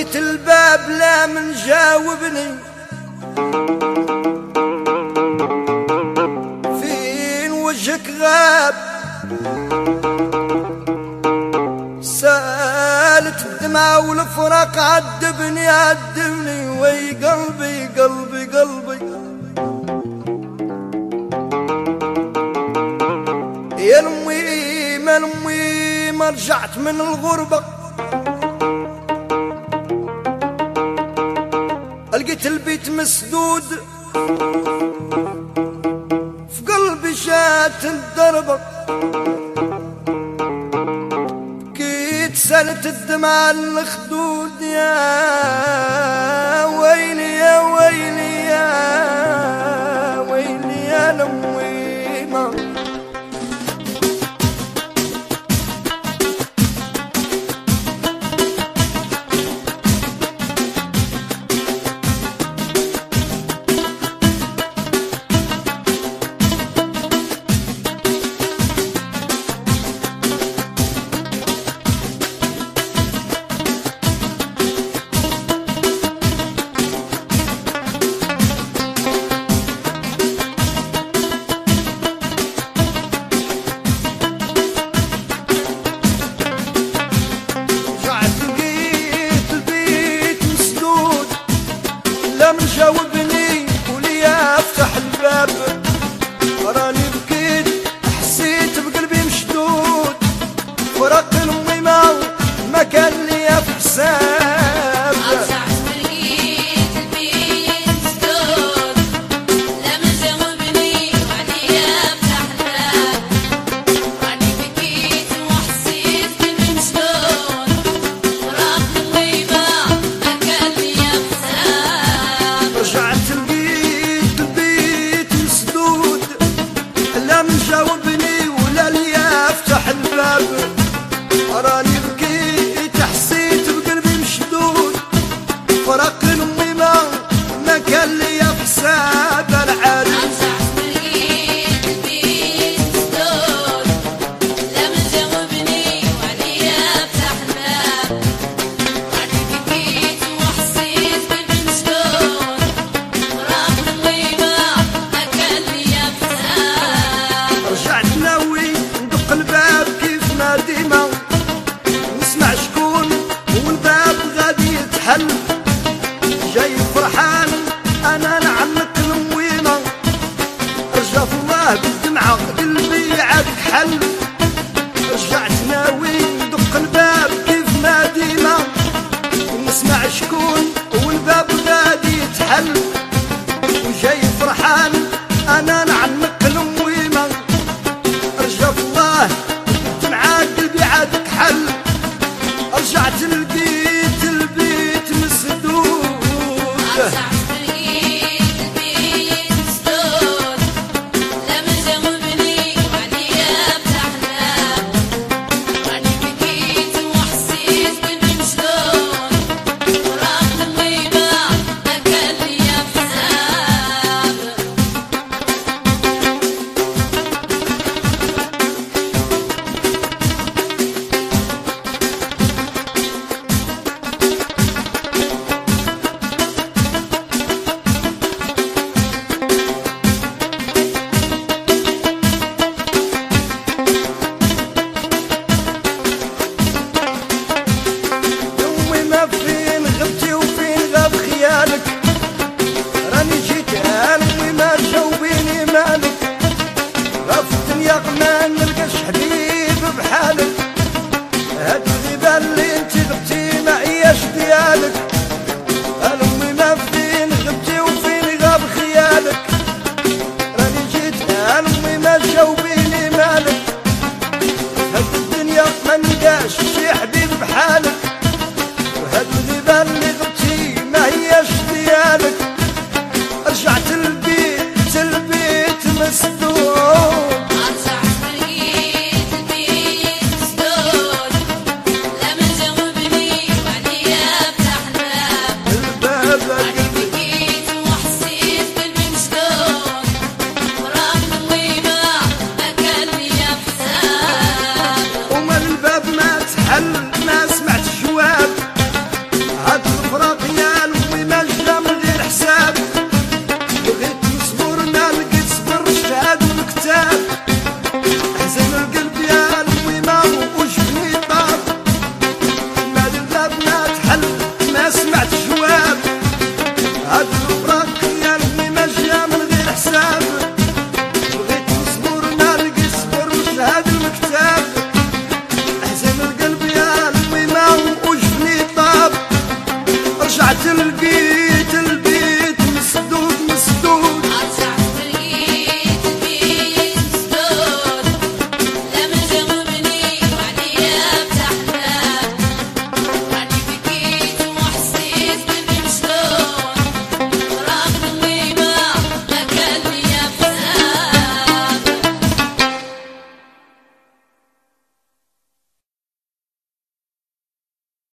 لقيت الباب لا من جاوبني، فين وجهك غاب؟ سالت الدمعة والفراق عذبني عذبني، وي قلبي قلبي قلبي يا المي ما رجعت من الغربة، لقيت البيت مسدود في قلبي شات الدربة، بكيت سالت الدمع الخدود يا ويلي يا ويلي يا ويلي يا لميمة. لم جاوبني وليا افتح الباب، راني بكيت حسيت بقلبي مشدود، فراق امي ما كان ليا في حساب. رجعت لقيت البيت مسدود، لم جاوبني وليا افتح الباب، راني بكيت وحسيت بقلبي مشدود، فراق امي ما كان ليا في حساب. رجعت لقيت البيت مسدود، لا مجاوبني ولا ليا افتح الباب، راني بكيت حسيت بقلبي مشدود، فراق امي ما كان ليا في حساب العالم. رجعت لقيت البيت مسدود، لم جاوبني وليا افتح الباب، راني بكيت وحسيت بقلبي مشدود، فراق امي ما كان ليا في حساب. رجعت ناوي ندق الباب كيف ما ديما، نسمع شكون والباب غادي يتحل، جاي فرحان انا نعمك المويمة، رجع في الله بالدمعة قلبي عاد حل. رجعت ناوي ندق الباب كيف ما ديما، نسمع شكون والباب غادي يتحل، وجاي فرحان انا نعمك المويمة، رجع في الله بالدمعة قلبي عاد حل. رجعت لقيت البيت مسدود، رجعت لقيت البيت مسدود، لم جاوبني وليا افتح الباب، راني بكيت وحسيت بقلبي مشدود، فراق امي ما كان ليا في حساب. يومي ما فين غبتي وفين غاب خيالك، راني جيت امي ما جاوبيني مالك، غاف الدنيا ما نلقاش حبيب بحالك، هاد الغيبة اللي انت غبتي ما هياش ديالك، امي ما فين غبتي وفين غاب خيالك، راني جيت امي ما جاوبيني مالك، هاد الدنيا ما نلقاش شي حبيب بحالك، وهاد الغيبة اللي غبتي ما هياش ديالك. رجعت